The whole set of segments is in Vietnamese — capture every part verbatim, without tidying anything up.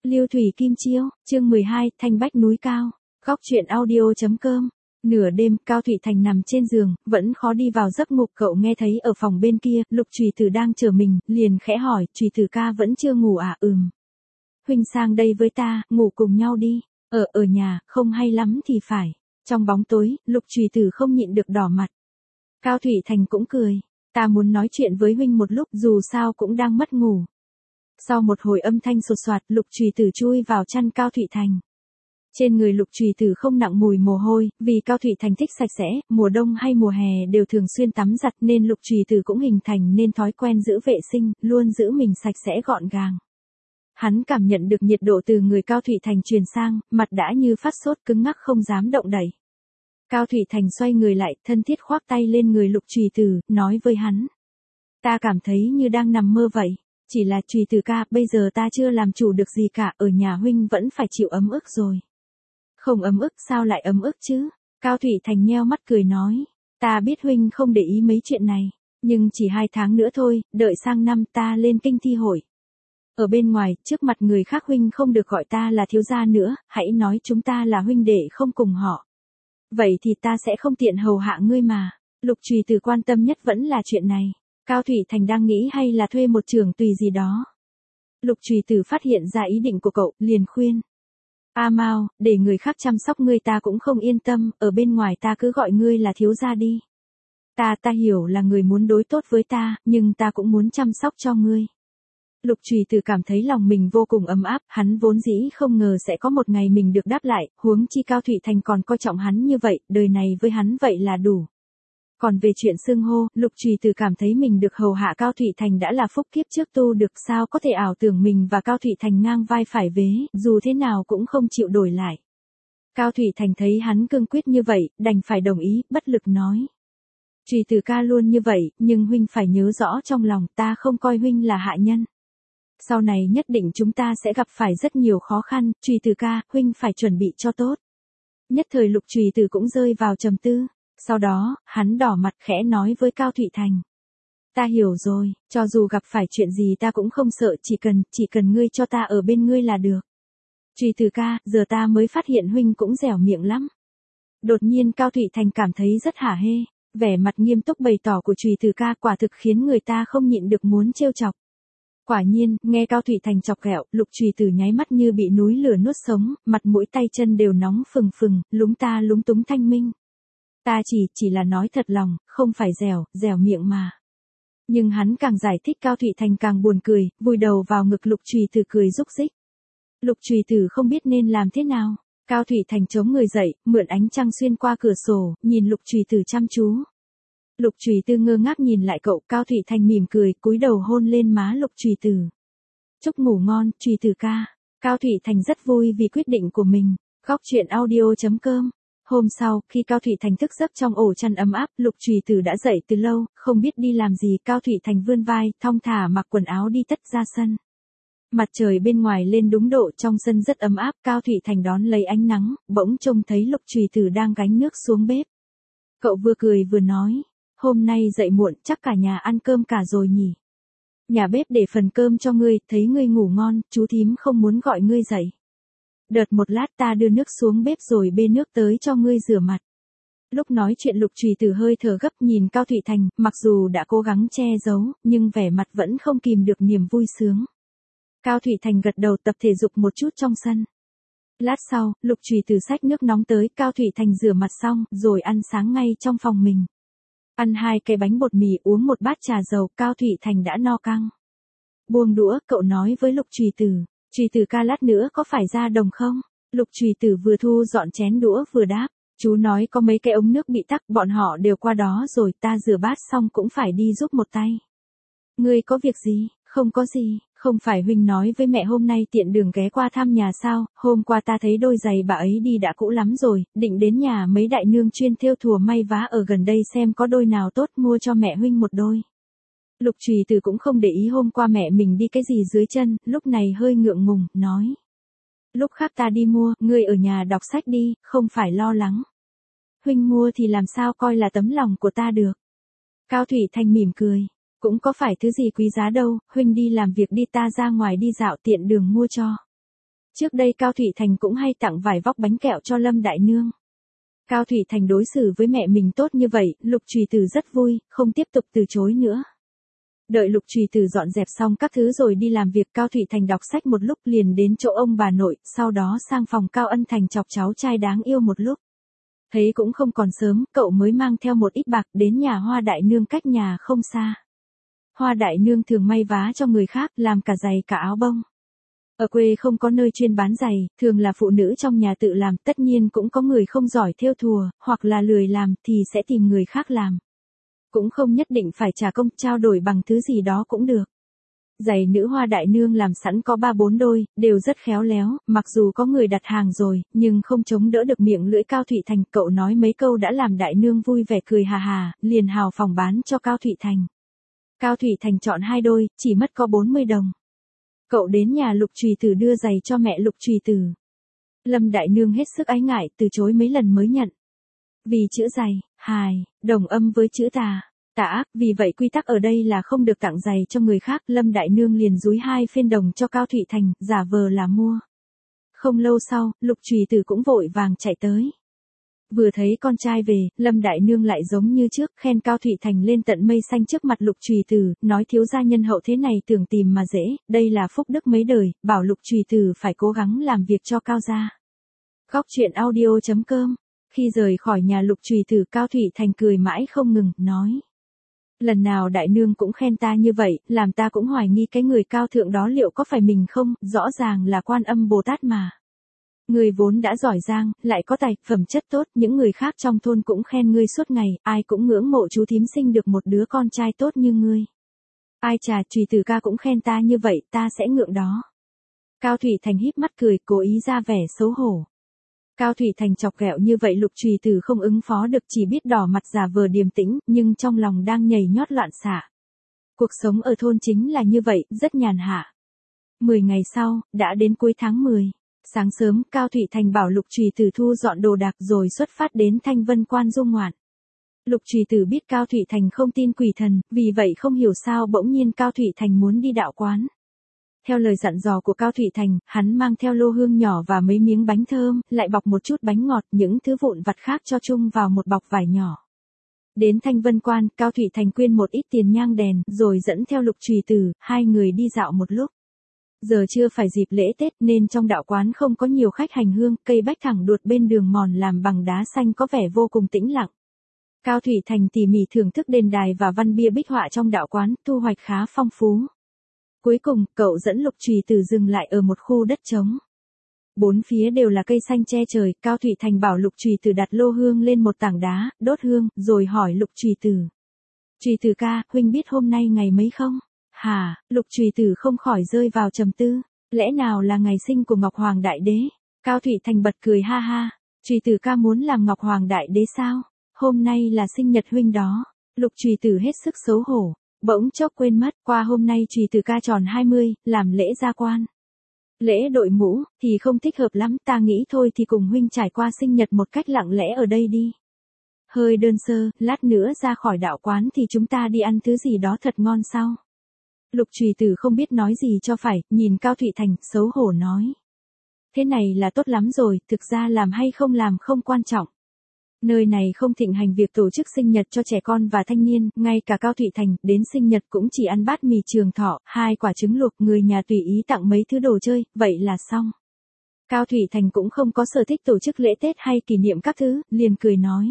Lưu Thủy Kim Chiêu, chương mười hai, Thanh Bách núi cao. Góc truyện audio.com. Nửa đêm, Cao Thụy Thành nằm trên giường, vẫn khó đi vào giấc ngủ. Cậu nghe thấy ở phòng bên kia, Lục Trùy Tử đang chờ mình, liền khẽ hỏi, Trùy Tử ca vẫn chưa ngủ à? Ừm. Huynh sang đây với ta, ngủ cùng nhau đi. Ở ở nhà, không hay lắm thì phải. Trong bóng tối, Lục Trùy Tử không nhịn được đỏ mặt. Cao Thụy Thành cũng cười. Ta muốn nói chuyện với huynh một lúc, dù sao cũng đang mất ngủ. Sau một hồi âm thanh sột soạt, Lục Trùy Tử chui vào chăn Cao Thụy Thành. Trên người Lục Trùy Tử không nặng mùi mồ hôi, vì Cao Thụy Thành thích sạch sẽ, mùa đông hay mùa hè đều thường xuyên tắm giặt nên Lục Trùy Tử cũng hình thành nên thói quen giữ vệ sinh, luôn giữ mình sạch sẽ gọn gàng. Hắn cảm nhận được nhiệt độ từ người Cao Thụy Thành truyền sang, mặt đã như phát sốt cứng ngắc không dám động đậy. Cao Thụy Thành xoay người lại, thân thiết khoác tay lên người Lục Trùy Tử, nói với hắn. Ta cảm thấy như đang nằm mơ vậy. Chỉ là Trùy Tử ca, bây giờ ta chưa làm chủ được gì cả, ở nhà huynh vẫn phải chịu ấm ức rồi. Không ấm ức, sao lại ấm ức chứ? Cao Thụy Thành nheo mắt cười nói. Ta biết huynh không để ý mấy chuyện này, nhưng chỉ hai tháng nữa thôi, đợi sang năm ta lên kinh thi hội. Ở bên ngoài, trước mặt người khác huynh không được gọi ta là thiếu gia nữa, hãy nói chúng ta là huynh đệ không cùng họ. Vậy thì ta sẽ không tiện hầu hạ ngươi mà. Lục Trùy Tử quan tâm nhất vẫn là chuyện này. Cao Thụy Thành đang nghĩ hay là thuê một trưởng tùy gì đó. Lục Trùy Tử phát hiện ra ý định của cậu, liền khuyên. A Mao, để người khác chăm sóc ngươi ta cũng không yên tâm, ở bên ngoài ta cứ gọi ngươi là thiếu gia đi. Ta ta hiểu là người muốn đối tốt với ta, nhưng ta cũng muốn chăm sóc cho ngươi. Lục Trùy Tử cảm thấy lòng mình vô cùng ấm áp, hắn vốn dĩ không ngờ sẽ có một ngày mình được đáp lại, huống chi Cao Thụy Thành còn coi trọng hắn như vậy, đời này với hắn vậy là đủ. Còn về chuyện xưng hô, Lục Trùy Tử cảm thấy mình được hầu hạ Cao Thụy Thành đã là phúc kiếp trước tu được, sao có thể ảo tưởng mình và Cao Thụy Thành ngang vai phải vế, dù thế nào cũng không chịu đổi lại. Cao Thụy Thành thấy hắn cương quyết như vậy, đành phải đồng ý, bất lực nói. Trùy Tử ca luôn như vậy, nhưng huynh phải nhớ rõ trong lòng ta không coi huynh là hạ nhân. Sau này nhất định chúng ta sẽ gặp phải rất nhiều khó khăn, Trùy Tử ca, huynh phải chuẩn bị cho tốt. Nhất thời Lục Trùy Tử cũng rơi vào trầm tư. Sau đó, hắn đỏ mặt khẽ nói với Cao Thụy Thành. Ta hiểu rồi, cho dù gặp phải chuyện gì ta cũng không sợ, chỉ cần, chỉ cần ngươi cho ta ở bên ngươi là được. Trùy Tử ca, giờ ta mới phát hiện huynh cũng dẻo miệng lắm. Đột nhiên Cao Thụy Thành cảm thấy rất hả hê, vẻ mặt nghiêm túc bày tỏ của Trùy Tử ca quả thực khiến người ta không nhịn được muốn trêu chọc. Quả nhiên, nghe Cao Thụy Thành chọc ghẹo, Lục Trùy Tử nháy mắt như bị núi lửa nuốt sống, mặt mũi tay chân đều nóng phừng phừng, lúng ta lúng túng thanh minh. Ta chỉ, chỉ là nói thật lòng, không phải dẻo, dẻo miệng mà. Nhưng hắn càng giải thích Cao Thụy Thành càng buồn cười, vùi đầu vào ngực Lục Trùy Tử cười rúc rích. Lục Trùy Tử không biết nên làm thế nào. Cao Thụy Thành chống người dậy, mượn ánh trăng xuyên qua cửa sổ, nhìn Lục Trùy Tử chăm chú. Lục Trùy Tử ngơ ngác nhìn lại cậu, Cao Thụy Thành mỉm cười, cúi đầu hôn lên má Lục Trùy Tử. Chúc ngủ ngon, Trùy Tử ca. Cao Thụy Thành rất vui vì quyết định của mình. Góc truyện audio.com. Hôm sau, khi Cao Thụy Thành thức giấc trong ổ chăn ấm áp, Lục Trùy Tử đã dậy từ lâu, không biết đi làm gì, Cao Thụy Thành vươn vai, thong thả mặc quần áo đi tất ra sân. Mặt trời bên ngoài lên đúng độ, trong sân rất ấm áp, Cao Thụy Thành đón lấy ánh nắng, bỗng trông thấy Lục Trùy Tử đang gánh nước xuống bếp. Cậu vừa cười vừa nói, hôm nay dậy muộn, chắc cả nhà ăn cơm cả rồi nhỉ. Nhà bếp để phần cơm cho ngươi, thấy ngươi ngủ ngon, chú thím không muốn gọi ngươi dậy. Đợt một lát ta đưa nước xuống bếp rồi bê nước tới cho ngươi rửa mặt. Lúc nói chuyện Lục Trùy Tử hơi thở gấp nhìn Cao Thụy Thành, mặc dù đã cố gắng che giấu, nhưng vẻ mặt vẫn không kìm được niềm vui sướng. Cao Thụy Thành gật đầu tập thể dục một chút trong sân. Lát sau, Lục Trùy Tử xách nước nóng tới, Cao Thụy Thành rửa mặt xong, rồi ăn sáng ngay trong phòng mình. Ăn hai cái bánh bột mì, uống một bát trà dầu, Cao Thụy Thành đã no căng. Buông đũa, cậu nói với Lục Trùy Tử. Trùy Tử ca lát nữa có phải ra đồng không? Lục Trùy Tử vừa thu dọn chén đũa vừa đáp. Chú nói có mấy cái ống nước bị tắc, bọn họ đều qua đó rồi, ta rửa bát xong cũng phải đi giúp một tay. Ngươi có việc gì? Không có gì, không phải huynh nói với mẹ hôm nay tiện đường ghé qua thăm nhà sao, hôm qua ta thấy đôi giày bà ấy đi đã cũ lắm rồi, định đến nhà mấy đại nương chuyên thêu thùa may vá ở gần đây xem có đôi nào tốt mua cho mẹ huynh một đôi. Lục Trùy Tử cũng không để ý hôm qua mẹ mình đi cái gì dưới chân, lúc này hơi ngượng ngùng, nói. Lúc khác ta đi mua, ngươi ở nhà đọc sách đi, không phải lo lắng. Huynh mua thì làm sao coi là tấm lòng của ta được. Cao Thụy Thành mỉm cười. Cũng có phải thứ gì quý giá đâu, huynh đi làm việc đi, ta ra ngoài đi dạo tiện đường mua cho. Trước đây Cao Thụy Thành cũng hay tặng vài vóc bánh kẹo cho Lâm Đại Nương. Cao Thụy Thành đối xử với mẹ mình tốt như vậy, Lục Trùy Tử rất vui, không tiếp tục từ chối nữa. Đợi Lục Trùy Tử dọn dẹp xong các thứ rồi đi làm việc, Cao Thụy Thành đọc sách một lúc liền đến chỗ ông bà nội, sau đó sang phòng Cao Ân Thành chọc cháu trai đáng yêu một lúc. Thấy cũng không còn sớm, cậu mới mang theo một ít bạc đến nhà Hoa Đại Nương cách nhà không xa. Hoa Đại Nương thường may vá cho người khác, làm cả giày cả áo bông. Ở quê không có nơi chuyên bán giày, thường là phụ nữ trong nhà tự làm, tất nhiên cũng có người không giỏi thêu thùa, hoặc là lười làm thì sẽ tìm người khác làm. Cũng không nhất định phải trả công, trao đổi bằng thứ gì đó cũng được. Giày nữ Hoa Đại Nương làm sẵn có ba bốn đôi, đều rất khéo léo, mặc dù có người đặt hàng rồi, nhưng không chống đỡ được miệng lưỡi Cao Thụy Thành, cậu nói mấy câu đã làm Đại Nương vui vẻ cười hà hà, liền hào phóng bán cho Cao Thụy Thành. Cao Thụy Thành chọn hai đôi, chỉ mất có bốn mươi đồng. Cậu đến nhà Lục Trùy Tử đưa giày cho mẹ Lục Trùy Tử. Lâm Đại Nương hết sức ái ngại, từ chối mấy lần mới nhận. Vì chữ giày, hài, đồng âm với chữ tà, tà ác, vì vậy quy tắc ở đây là không được tặng giày cho người khác. Lâm Đại Nương liền dúi hai phiên đồng cho Cao Thụy Thành, giả vờ là mua. Không lâu sau, Lục Trùy Tử cũng vội vàng chạy tới. Vừa thấy con trai về, Lâm Đại Nương lại giống như trước, khen Cao Thụy Thành lên tận mây xanh trước mặt Lục Trùy Tử, nói thiếu gia nhân hậu thế này tưởng tìm mà dễ, đây là phúc đức mấy đời, bảo Lục Trùy Tử phải cố gắng làm việc cho Cao gia. Góc truyện audio chấm com. Khi rời khỏi nhà Lục Trùy Tử, Cao Thụy Thành cười mãi không ngừng, nói. Lần nào Đại Nương cũng khen ta như vậy, làm ta cũng hoài nghi cái người cao thượng đó liệu có phải mình không, rõ ràng là Quan Âm Bồ Tát mà. Người vốn đã giỏi giang, lại có tài, phẩm chất tốt, những người khác trong thôn cũng khen ngươi suốt ngày, ai cũng ngưỡng mộ chú thím sinh được một đứa con trai tốt như ngươi. Ai chà, Trùy Tử ca cũng khen ta như vậy, ta sẽ ngượng đó. Cao Thụy Thành híp mắt cười, cố ý ra vẻ xấu hổ. Cao Thụy Thành chọc ghẹo như vậy Lục Trùy Tử không ứng phó được, chỉ biết đỏ mặt giả vờ điềm tĩnh, nhưng trong lòng đang nhảy nhót loạn xạ. Cuộc sống ở thôn chính là như vậy, rất nhàn hạ. Mười ngày sau, đã đến cuối tháng mười. Sáng sớm, Cao Thụy Thành bảo Lục Trùy Tử thu dọn đồ đạc rồi xuất phát đến Thanh Vân Quan du ngoạn. Lục Trùy Tử biết Cao Thụy Thành không tin quỷ thần, vì vậy không hiểu sao bỗng nhiên Cao Thụy Thành muốn đi đạo quán. Theo lời dặn dò của Cao Thụy Thành, hắn mang theo lô hương nhỏ và mấy miếng bánh thơm, lại bọc một chút bánh ngọt, những thứ vụn vặt khác cho chung vào một bọc vải nhỏ. Đến Thanh Vân Quan, Cao Thụy Thành quyên một ít tiền nhang đèn, rồi dẫn theo Lục Trùy Tử, hai người đi dạo một lúc. Giờ chưa phải dịp lễ Tết nên trong đạo quán không có nhiều khách hành hương, cây bách thẳng đuột bên đường mòn làm bằng đá xanh có vẻ vô cùng tĩnh lặng. Cao Thụy Thành tỉ mỉ thưởng thức đền đài và văn bia bích họa trong đạo quán, thu hoạch khá phong phú. Cuối cùng, cậu dẫn Lục Trùy Tử dừng lại ở một khu đất trống. Bốn phía đều là cây xanh che trời, Cao Thụy Thành bảo Lục Trùy Tử đặt lô hương lên một tảng đá, đốt hương, rồi hỏi Lục Trùy Tử. Trùy Tử ca, huynh biết hôm nay ngày mấy không? Hả, Lục Trùy Tử không khỏi rơi vào trầm tư, lẽ nào là ngày sinh của Ngọc Hoàng Đại Đế? Cao Thụy Thành bật cười ha ha, Trùy Tử ca muốn làm Ngọc Hoàng Đại Đế sao? Hôm nay là sinh nhật huynh đó. Lục Trùy Tử hết sức xấu hổ, bỗng chốc quên mất, qua hôm nay Trùy Tử ca tròn hai mươi, làm lễ gia quan. Lễ đội mũ, thì không thích hợp lắm, ta nghĩ thôi thì cùng huynh trải qua sinh nhật một cách lặng lẽ ở đây đi. Hơi đơn sơ, lát nữa ra khỏi đạo quán thì chúng ta đi ăn thứ gì đó thật ngon sau. Lục Trùy Tử không biết nói gì cho phải, nhìn Cao Thụy Thành, xấu hổ nói. Thế này là tốt lắm rồi, thực ra làm hay không làm không quan trọng. Nơi này không thịnh hành việc tổ chức sinh nhật cho trẻ con và thanh niên, ngay cả Cao Thụy Thành, đến sinh nhật cũng chỉ ăn bát mì Trường Thọ, hai quả trứng luộc, người nhà tùy ý tặng mấy thứ đồ chơi, vậy là xong. Cao Thụy Thành cũng không có sở thích tổ chức lễ Tết hay kỷ niệm các thứ, liền cười nói.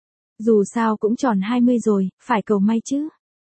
Dù sao cũng tròn hai mươi rồi, phải cầu may chứ.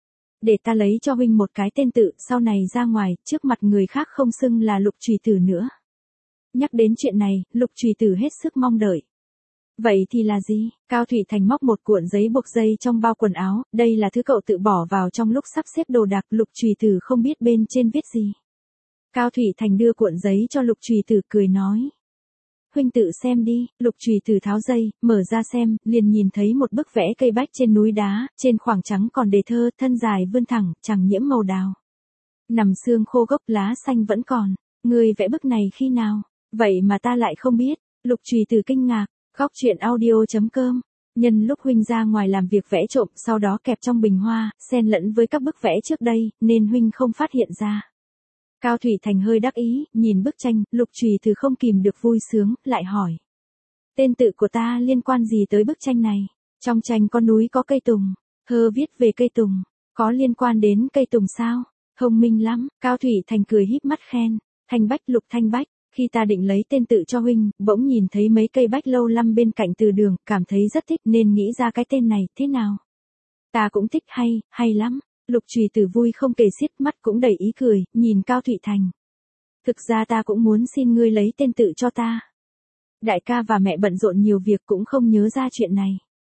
Để ta lấy cho huynh một cái tên tự, sau này ra ngoài, trước mặt người khác không xưng là Lục Trùy Tử nữa. Nhắc đến chuyện này, Lục Trùy Tử hết sức mong đợi. Vậy thì là gì? Cao Thụy Thành móc một cuộn giấy buộc dây trong bao quần áo, đây là thứ cậu tự bỏ vào trong lúc sắp xếp đồ đạc, Lục Trùy Tử không biết bên trên viết gì. Cao Thụy Thành đưa cuộn giấy cho Lục Trùy Tử cười nói. Huynh tự xem đi, Lục Trùy Tử tháo dây, mở ra xem, liền nhìn thấy một bức vẽ cây bách trên núi đá, trên khoảng trắng còn đề thơ, thân dài vươn thẳng, chẳng nhiễm màu đào. Nằm xương khô gốc lá xanh vẫn còn, người vẽ bức này khi nào? Vậy mà ta lại không biết, Lục Trùy Tử kinh ngạc. Góc truyện audio chấm com. Nhân lúc huynh ra ngoài làm việc vẽ trộm, sau đó kẹp trong bình hoa, xen lẫn với các bức vẽ trước đây, nên huynh không phát hiện ra. Cao Thụy Thành hơi đắc ý, nhìn bức tranh, Lục Trùy Từ không kìm được vui sướng, lại hỏi. Tên tự của ta liên quan gì tới bức tranh này? Trong tranh có núi có cây tùng, thơ viết về cây tùng, có liên quan đến cây tùng sao? Thông minh lắm, Cao Thụy Thành cười híp mắt khen. Thanh Bách, Lục Thanh Bách, khi ta định lấy tên tự cho huynh, bỗng nhìn thấy mấy cây bách lâu năm bên cạnh từ đường, cảm thấy rất thích nên nghĩ ra cái tên này, thế nào? Ta cũng thích, hay, hay lắm. Lục Trùy Từ vui không kể xiết, mắt cũng đầy ý cười, nhìn Cao Thụy Thành. Thực ra ta cũng muốn xin ngươi lấy tên tự cho ta. Đại ca và mẹ bận rộn nhiều việc cũng không nhớ ra chuyện này.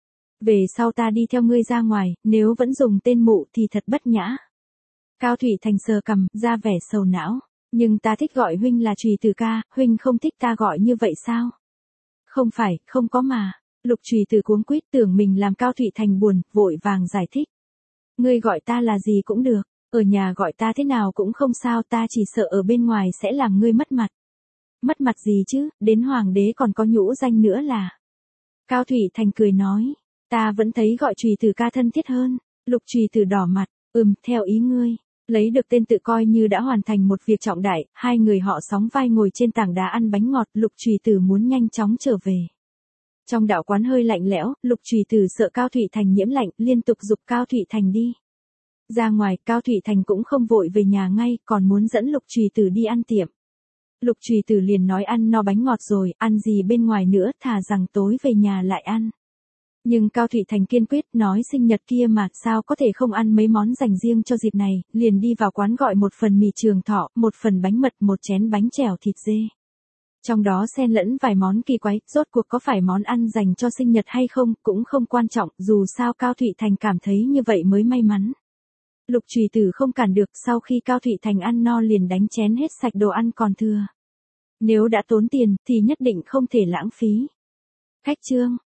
Về sau ta đi theo ngươi ra ngoài, nếu vẫn dùng tên mụ thì thật bất nhã. Cao Thụy Thành sờ cằm, ra vẻ sầu não. Nhưng ta thích gọi huynh là Trùy Từ ca, huynh không thích ta gọi như vậy sao? Không phải, không có mà. Lục Trùy Từ cuống quýt tưởng mình làm Cao Thụy Thành buồn, vội vàng giải thích. Ngươi gọi ta là gì cũng được, ở nhà gọi ta thế nào cũng không sao, ta chỉ sợ ở bên ngoài sẽ làm ngươi mất mặt. Mất mặt gì chứ, đến hoàng đế còn có nhũ danh nữa là. Cao Thụy Thành cười nói, ta vẫn thấy gọi Trùy Từ ca thân thiết hơn. Lục Trùy Từ đỏ mặt, ừm, theo ý ngươi. Lấy được tên tự coi như đã hoàn thành một việc trọng đại, hai người họ sóng vai ngồi trên tảng đá ăn bánh ngọt, Lục Trùy Từ muốn nhanh chóng trở về. Trong đạo quán hơi lạnh lẽo, Lục Trùy Từ sợ Cao Thụy Thành nhiễm lạnh, liên tục giục Cao Thụy Thành đi. Ra ngoài, Cao Thụy Thành cũng không vội về nhà ngay, còn muốn dẫn Lục Trùy Từ đi ăn tiệm. Lục Trùy Từ liền nói ăn no bánh ngọt rồi, ăn gì bên ngoài nữa, thà rằng tối về nhà lại ăn. Nhưng Cao Thụy Thành kiên quyết, nói sinh nhật kia mà, sao có thể không ăn mấy món dành riêng cho dịp này, liền đi vào quán gọi một phần mì Trường Thọ, một phần bánh mật, một chén bánh chèo thịt dê. Trong đó xen lẫn vài món kỳ quái, rốt cuộc có phải món ăn dành cho sinh nhật hay không, cũng không quan trọng, dù sao Cao Thụy Thành cảm thấy như vậy mới may mắn. Lục Trùy Từ không cản được, sau khi Cao Thụy Thành ăn no liền đánh chén hết sạch đồ ăn còn thừa. Nếu đã tốn tiền, thì nhất định không thể lãng phí. Khách trương.